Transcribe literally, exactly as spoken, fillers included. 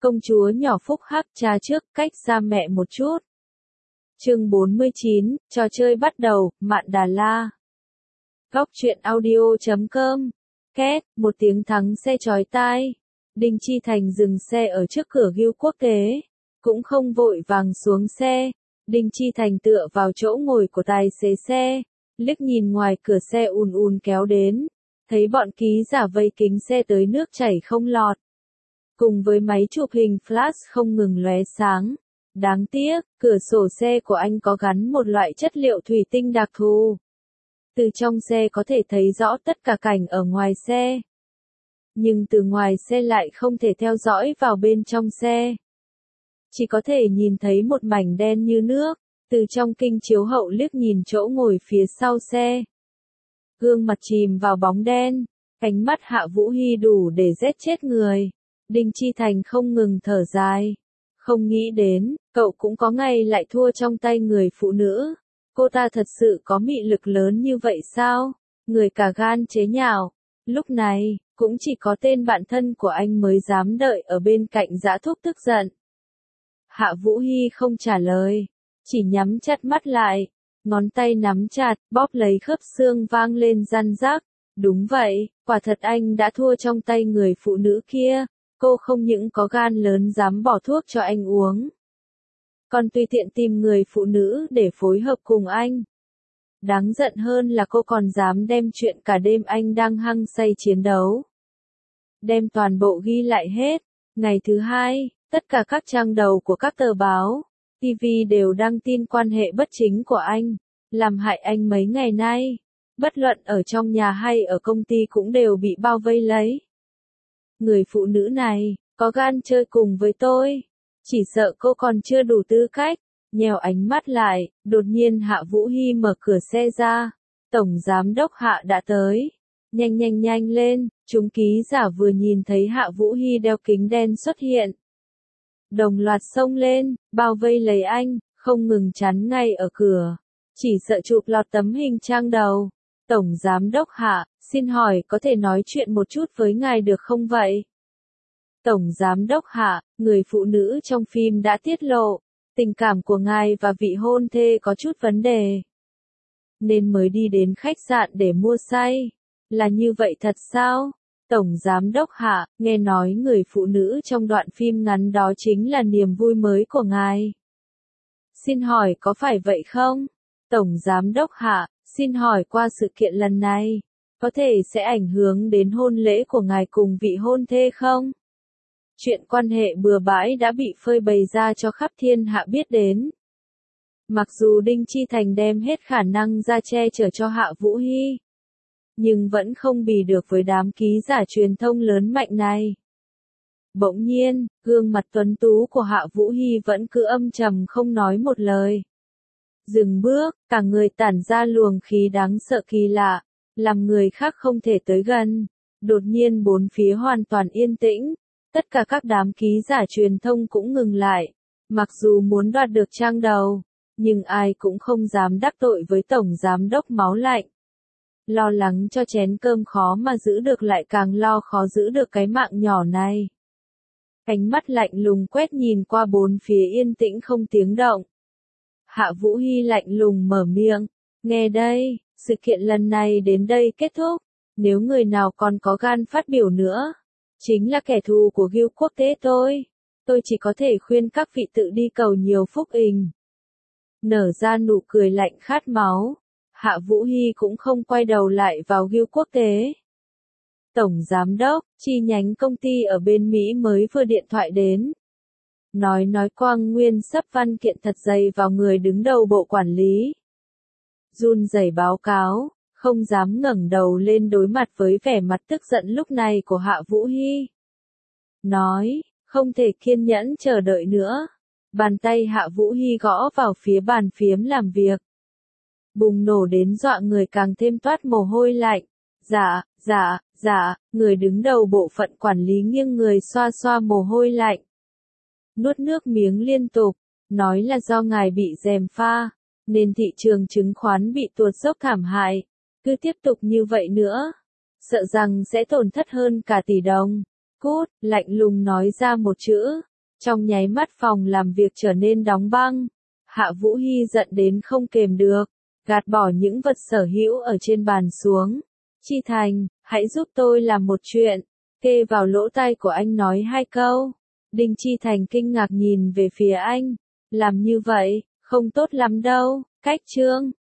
Công chúa nhỏ phúc hắc cha trước, cách xa mẹ một chút. Chương bốn mươi chín, trò chơi bắt đầu, Mạn Đà La. Góc truyện audio chấm com. Két, một tiếng thắng xe chói tai. Đinh Chi Thành dừng xe ở trước cửa Ghiêu Quốc tế. Cũng không vội vàng xuống xe. Đinh Chi Thành tựa vào chỗ ngồi của tài xế xe. Liếc nhìn ngoài cửa xe ùn ùn kéo đến. Thấy bọn ký giả vây kính xe tới nước chảy không lọt. Cùng với máy chụp hình flash không ngừng lóe sáng. Đáng tiếc, cửa sổ xe của anh có gắn một loại chất liệu thủy tinh đặc thù. Từ trong xe có thể thấy rõ tất cả cảnh ở ngoài xe. Nhưng từ ngoài xe lại không thể theo dõi vào bên trong xe. Chỉ có thể nhìn thấy một mảnh đen như nước, từ trong kinh chiếu hậu liếc nhìn chỗ ngồi phía sau xe. Gương mặt chìm vào bóng đen, ánh mắt Hạ Vũ Hy đủ để giết chết người. Đinh Chi Thành không ngừng thở dài. Không nghĩ đến, cậu cũng có ngày lại thua trong tay người phụ nữ. Cô ta thật sự có mị lực lớn như vậy sao? Người cả gan chế nhạo. Lúc này, cũng chỉ có tên bạn thân của anh mới dám đợi ở bên cạnh Dã Thúc tức giận. Hạ Vũ Hy không trả lời, chỉ nhắm chặt mắt lại, ngón tay nắm chặt, bóp lấy khớp xương vang lên răn rắc. Đúng vậy, quả thật anh đã thua trong tay người phụ nữ kia. Cô không những có gan lớn dám bỏ thuốc cho anh uống, còn tùy tiện tìm người phụ nữ để phối hợp cùng anh. Đáng giận hơn là cô còn dám đem chuyện cả đêm anh đang hăng say chiến đấu. Đem toàn bộ ghi lại hết. Ngày thứ hai, tất cả các trang đầu của các tờ báo, ti vi đều đăng tin quan hệ bất chính của anh, làm hại anh mấy ngày nay. Bất luận ở trong nhà hay ở công ty cũng đều bị bao vây lấy. Người phụ nữ này, có gan chơi cùng với tôi. Chỉ sợ cô còn chưa đủ tư cách. Nhèo ánh mắt lại, đột nhiên Hạ Vũ Hy mở cửa xe ra. Tổng giám đốc Hạ đã tới. Nhanh nhanh nhanh lên, chúng ký giả vừa nhìn thấy Hạ Vũ Hy đeo kính đen xuất hiện. Đồng loạt xông lên, bao vây lấy anh, không ngừng chắn ngay ở cửa. Chỉ sợ chụp lọt tấm hình trang đầu. Tổng giám đốc Hạ, xin hỏi có thể nói chuyện một chút với ngài được không vậy? Tổng giám đốc Hạ, người phụ nữ trong phim đã tiết lộ, tình cảm của ngài và vị hôn thê có chút vấn đề. Nên mới đi đến khách sạn để mua say. Là như vậy thật sao? Tổng giám đốc Hạ, nghe nói người phụ nữ trong đoạn phim ngắn đó chính là niềm vui mới của ngài. Xin hỏi có phải vậy không? Tổng giám đốc Hạ, xin hỏi qua sự kiện lần này, có thể sẽ ảnh hưởng đến hôn lễ của ngài cùng vị hôn thê không? Chuyện quan hệ bừa bãi đã bị phơi bày ra cho khắp thiên hạ biết đến. Mặc dù Đinh Chi Thành đem hết khả năng ra che chở cho Hạ Vũ Hy, nhưng vẫn không bì được với đám ký giả truyền thông lớn mạnh này. Bỗng nhiên, gương mặt tuấn tú của Hạ Vũ Hy vẫn cứ âm trầm không nói một lời. Dừng bước, cả người tản ra luồng khí đáng sợ kỳ lạ, làm người khác không thể tới gần. Đột nhiên bốn phía hoàn toàn yên tĩnh, tất cả các đám ký giả truyền thông cũng ngừng lại. Mặc dù muốn đoạt được trang đầu, nhưng ai cũng không dám đắc tội với tổng giám đốc máu lạnh. Lo lắng cho chén cơm khó mà giữ được lại càng lo khó giữ được cái mạng nhỏ này. Ánh mắt lạnh lùng quét nhìn qua bốn phía yên tĩnh không tiếng động. Hạ Vũ Hy lạnh lùng mở miệng, nghe đây, sự kiện lần này đến đây kết thúc, nếu người nào còn có gan phát biểu nữa, chính là kẻ thù của Ghiêu Quốc tế tôi, tôi chỉ có thể khuyên các vị tự đi cầu nhiều phúc ình. Nở ra nụ cười lạnh khát máu, Hạ Vũ Hy cũng không quay đầu lại vào Ghiêu Quốc tế. Tổng giám đốc, chi nhánh công ty ở bên Mỹ mới vừa điện thoại đến. Nói nói Quang Nguyên sắp văn kiện thật dày vào người đứng đầu bộ quản lý. Run rẩy báo cáo, không dám ngẩng đầu lên đối mặt với vẻ mặt tức giận lúc này của Hạ Vũ Hy. Nói, không thể kiên nhẫn chờ đợi nữa. Bàn tay Hạ Vũ Hy gõ vào phía bàn phím làm việc. Bùng nổ đến dọa người càng thêm toát mồ hôi lạnh. Dạ, dạ, dạ, người đứng đầu bộ phận quản lý nghiêng người xoa xoa mồ hôi lạnh. Nuốt nước miếng liên tục, nói là do ngài bị gièm pha, nên thị trường chứng khoán bị tuột dốc thảm hại. Cứ tiếp tục như vậy nữa, sợ rằng sẽ tổn thất hơn cả tỷ đồng. Cút, lạnh lùng nói ra một chữ, Trong nháy mắt phòng làm việc trở nên đóng băng. Hạ Vũ Hy giận đến không kềm được, gạt bỏ những vật sở hữu ở trên bàn xuống. Chi Thành, hãy giúp tôi làm một chuyện. Kê vào lỗ tai của anh nói hai câu. Đinh Chi Thành kinh ngạc nhìn về phía anh. Làm như vậy, không tốt lắm đâu. Cách chương